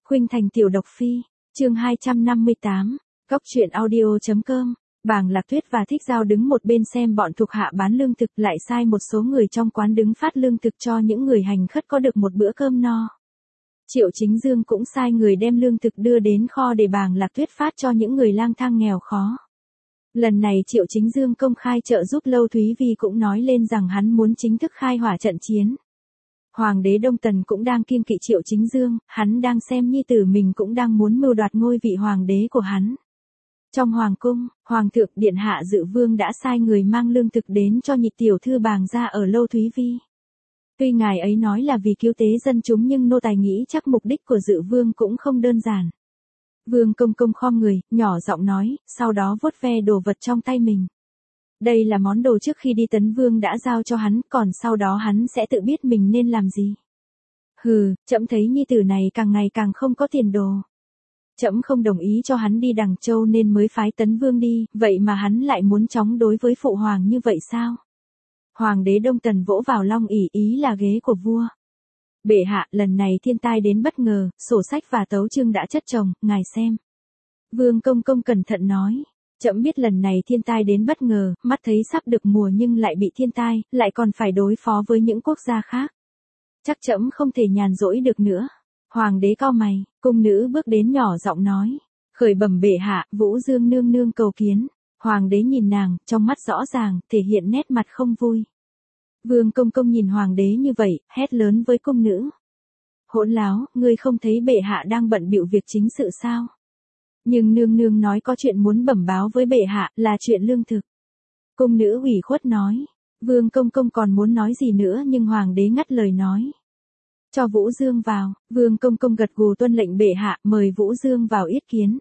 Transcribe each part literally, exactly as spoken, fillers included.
Khuynh Thành tiểu độc phi, chương hai trăm năm mươi tám, Cóc truyện audio chấm com. Bàng Lạc Tuyết và Thích Giao đứng một bên xem bọn thuộc hạ bán lương thực, lại sai một số người trong quán đứng phát lương thực cho những người hành khất có được một bữa cơm no. Triệu Chính Dương cũng sai người đem lương thực đưa đến kho để Bàng Lạc Tuyết phát cho những người lang thang nghèo khó. Lần này Triệu Chính Dương công khai trợ giúp Lâu Thúy Vi cũng nói lên rằng hắn muốn chính thức khai hỏa trận chiến. Hoàng đế Đông Tần cũng đang kiêng kỵ Triệu Chính Dương, hắn đang xem nhi tử mình cũng đang muốn mưu đoạt ngôi vị hoàng đế của hắn. Trong hoàng cung, Hoàng thượng Điện Hạ Dự Vương đã sai người mang lương thực đến cho nhị tiểu thư Bàng gia ở Lâu Thúy Vi. Tuy ngài ấy nói là vì cứu tế dân chúng nhưng nô tài nghĩ chắc mục đích của Dự Vương cũng không đơn giản. Vương công công khom người, nhỏ giọng nói, sau đó vuốt ve đồ vật trong tay mình. Đây là món đồ trước khi đi Tấn Vương đã giao cho hắn, còn sau đó hắn sẽ tự biết mình nên làm gì. Hừ, trẫm thấy nhi tử này càng ngày càng không có tiền đồ. Trẫm không đồng ý cho hắn đi Đằng Châu nên mới phái Tấn Vương đi, vậy mà hắn lại muốn chống đối với phụ hoàng như vậy sao? Hoàng đế Đông Tần vỗ vào long ỷ, ý là ghế của vua. Bệ hạ, lần này thiên tai đến bất ngờ, sổ sách và tấu chương đã chất chồng, ngài xem. Vương công công cẩn thận nói. Trẫm biết lần này thiên tai đến bất ngờ, mắt thấy sắp được mùa nhưng lại bị thiên tai, lại còn phải đối phó với những quốc gia khác. Chắc trẫm không thể nhàn rỗi được nữa. Hoàng đế cau mày, cung nữ bước đến nhỏ giọng nói. Khởi bẩm bệ hạ, Vũ Dương nương nương cầu kiến. Hoàng đế nhìn nàng, trong mắt rõ ràng, thể hiện nét mặt không vui. Vương công công nhìn hoàng đế như vậy, hét lớn với cung nữ. Hỗn láo, ngươi không thấy bệ hạ đang bận bịu việc chính sự sao? Nhưng nương nương nói có chuyện muốn bẩm báo với bệ hạ, là chuyện lương thực. Cung nữ ủy khuất nói. Vương công công còn muốn nói gì nữa nhưng hoàng đế ngắt lời nói. Cho Vũ Dương vào. Vương công công gật gù tuân lệnh bệ hạ, mời Vũ Dương vào yết kiến.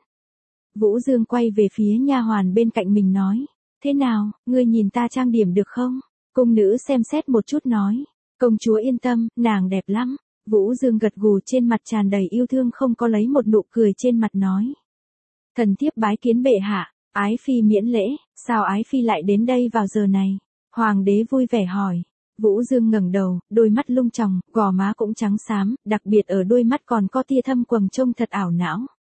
Vũ Dương quay về phía nha hoàn bên cạnh mình nói. Thế nào, ngươi nhìn ta trang điểm được không? Cung nữ xem xét một chút nói. Công chúa yên tâm, nàng đẹp lắm. Vũ Dương gật gù, trên mặt tràn đầy yêu thương, không có lấy một nụ cười trên mặt nói. Thần thiếp bái kiến bệ hạ. Ái phi miễn lễ. Sao ái phi lại đến đây vào giờ này? Hoàng đế vui vẻ hỏi. Vũ Dương ngẩng đầu, đôi mắt lung tròng, gò má cũng trắng xám, đặc biệt ở đôi mắt còn có tia thâm quầng trông thật ảo não.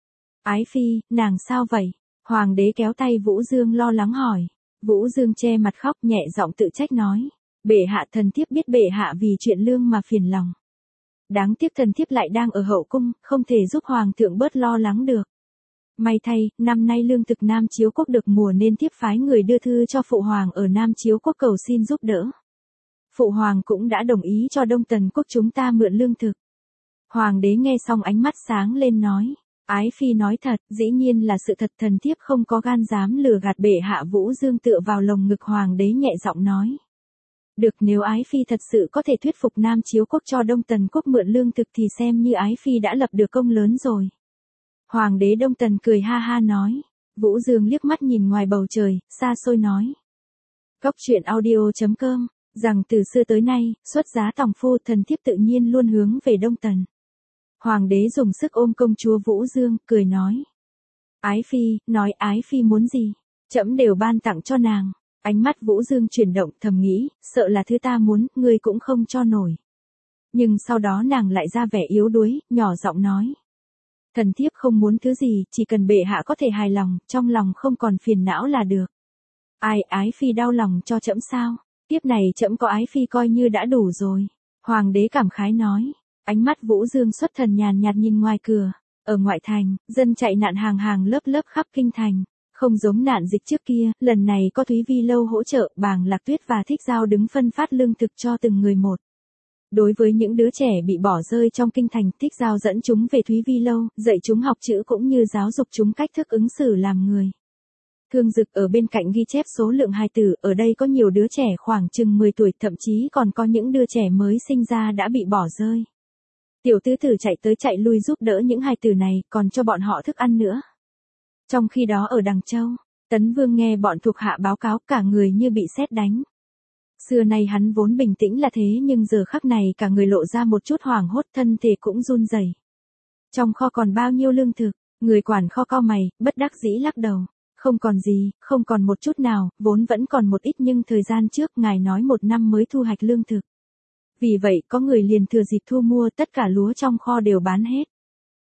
Ái phi, nàng sao vậy? Hoàng đế kéo tay Vũ Dương lo lắng hỏi. Vũ Dương che mặt khóc, nhẹ giọng tự trách nói. Bệ hạ, thần thiếp biết bệ hạ vì chuyện lương mà phiền lòng. Đáng tiếc thần thiếp lại đang ở hậu cung, không thể giúp hoàng thượng bớt lo lắng được. May thay, năm nay lương thực Nam Chiếu Quốc được mùa nên thiếp phái người đưa thư cho phụ hoàng ở Nam Chiếu Quốc cầu xin giúp đỡ. Phụ hoàng cũng đã đồng ý cho Đông Tần Quốc chúng ta mượn lương thực. Hoàng đế nghe xong ánh mắt sáng lên nói. Ái phi nói thật, dĩ nhiên là sự thật, thần thiếp không có gan dám lừa gạt bệ hạ. Vũ Dương tựa vào lồng ngực hoàng đế nhẹ giọng nói. Được, nếu ái phi thật sự có thể thuyết phục Nam Chiếu Quốc cho Đông Tần Quốc mượn lương thực thì xem như ái phi đã lập được công lớn rồi. Hoàng đế Đông Tần cười ha ha nói. Vũ Dương liếc mắt nhìn ngoài bầu trời, xa xôi nói. Cóc truyện audio chấm com, rằng từ xưa tới nay, xuất giá tòng phu, thần thiếp tự nhiên luôn hướng về Đông Tần. Hoàng đế dùng sức ôm công chúa Vũ Dương, cười nói. Ái phi, nói ái phi muốn gì, trẫm đều ban tặng cho nàng. Ánh mắt Vũ Dương chuyển động, thầm nghĩ, sợ là thứ ta muốn, ngươi cũng không cho nổi. Nhưng sau đó nàng lại ra vẻ yếu đuối, nhỏ giọng nói. Thần thiếp không muốn thứ gì, chỉ cần bệ hạ có thể hài lòng, trong lòng không còn phiền não là được. Ai, ái phi đau lòng cho trẫm sao? Tiếp này trẫm có ái phi coi như đã đủ rồi. Hoàng đế cảm khái nói. Ánh mắt Vũ Dương xuất thần nhàn nhạt nhìn ngoài cửa. Ở ngoại thành, dân chạy nạn hàng hàng lớp lớp khắp kinh thành. Không giống nạn dịch trước kia, lần này có Thúy Vi Lâu hỗ trợ, Bàng Lạc Tuyết và Thích Giao đứng phân phát lương thực cho từng người một. Đối với những đứa trẻ bị bỏ rơi trong kinh thành, Thích Giao dẫn chúng về Thúy Vi Lâu, dạy chúng học chữ cũng như giáo dục chúng cách thức ứng xử làm người. Thương Dực ở bên cạnh ghi chép số lượng hài tử, ở đây có nhiều đứa trẻ khoảng chừng mười tuổi, thậm chí còn có những đứa trẻ mới sinh ra đã bị bỏ rơi. Tiểu tứ tử chạy tới chạy lui giúp đỡ những hài tử này, còn cho bọn họ thức ăn nữa. Trong khi đó ở Đằng Châu, Tấn Vương nghe bọn thuộc hạ báo cáo, cả người như bị sét đánh. Xưa nay hắn vốn bình tĩnh là thế nhưng giờ khắc này cả người lộ ra một chút hoảng hốt, thân thể cũng run rẩy. Trong kho còn bao nhiêu lương thực? Người quản kho cau mày, bất đắc dĩ lắc đầu. Không còn gì, không còn một chút nào, vốn vẫn còn một ít nhưng thời gian trước ngài nói một năm mới thu hoạch lương thực. Vì vậy có người liền thừa dịp thu mua, tất cả lúa trong kho đều bán hết.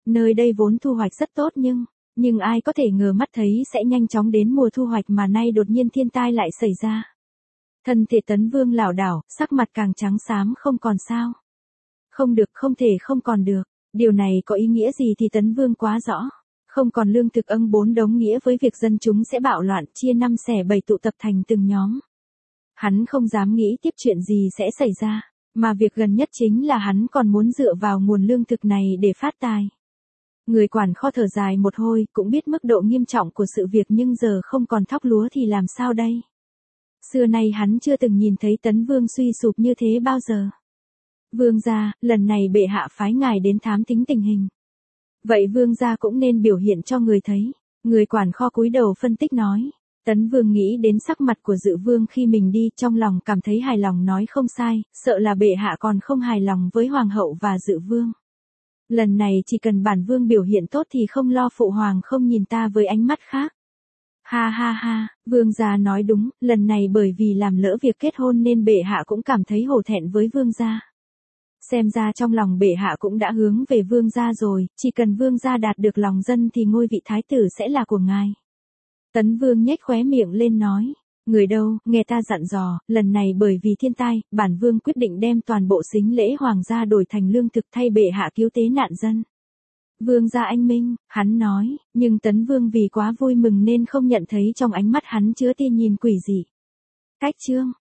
Nơi đây vốn thu hoạch rất tốt nhưng, nhưng ai có thể ngờ mắt thấy sẽ nhanh chóng đến mùa thu hoạch mà nay đột nhiên thiên tai lại xảy ra. Thân thể Tấn Vương lảo đảo, sắc mặt càng trắng xám không còn sao. Không được, không thể không còn được. Điều này có ý nghĩa gì thì Tấn Vương quá rõ. Không còn lương thực âng bốn đống nghĩa với việc dân chúng sẽ bạo loạn chia năm xẻ bảy tụ tập thành từng nhóm. Hắn không dám nghĩ tiếp chuyện gì sẽ xảy ra, mà việc gần nhất chính là hắn còn muốn dựa vào nguồn lương thực này để phát tài. Người quản kho thở dài một hồi, cũng biết mức độ nghiêm trọng của sự việc nhưng giờ không còn thóc lúa thì làm sao đây? Xưa nay hắn chưa từng nhìn thấy Tấn Vương suy sụp như thế bao giờ. Vương gia, lần này bệ hạ phái ngài đến thám thính tình hình. Vậy vương gia cũng nên biểu hiện cho người thấy. Người quản kho cúi đầu phân tích nói. Tấn Vương nghĩ đến sắc mặt của Dự Vương khi mình đi, trong lòng cảm thấy hài lòng nói không sai, sợ là bệ hạ còn không hài lòng với Hoàng hậu và Dự Vương. Lần này chỉ cần bản Vương biểu hiện tốt thì không lo phụ hoàng không nhìn ta với ánh mắt khác. Ha ha ha, Vương gia nói đúng, lần này bởi vì làm lỡ việc kết hôn nên bệ hạ cũng cảm thấy hổ thẹn với Vương gia. Xem ra trong lòng bệ hạ cũng đã hướng về Vương gia rồi, chỉ cần Vương gia đạt được lòng dân thì ngôi vị thái tử sẽ là của ngài. Tấn Vương nhếch khóe miệng lên nói, người đâu, nghe ta dặn dò, lần này bởi vì thiên tai, bản Vương quyết định đem toàn bộ sính lễ hoàng gia đổi thành lương thực thay bệ hạ cứu tế nạn dân. Vương gia anh minh, hắn nói, nhưng Tấn Vương vì quá vui mừng nên không nhận thấy trong ánh mắt hắn chứa tia nhìn quỷ dị. Cách chương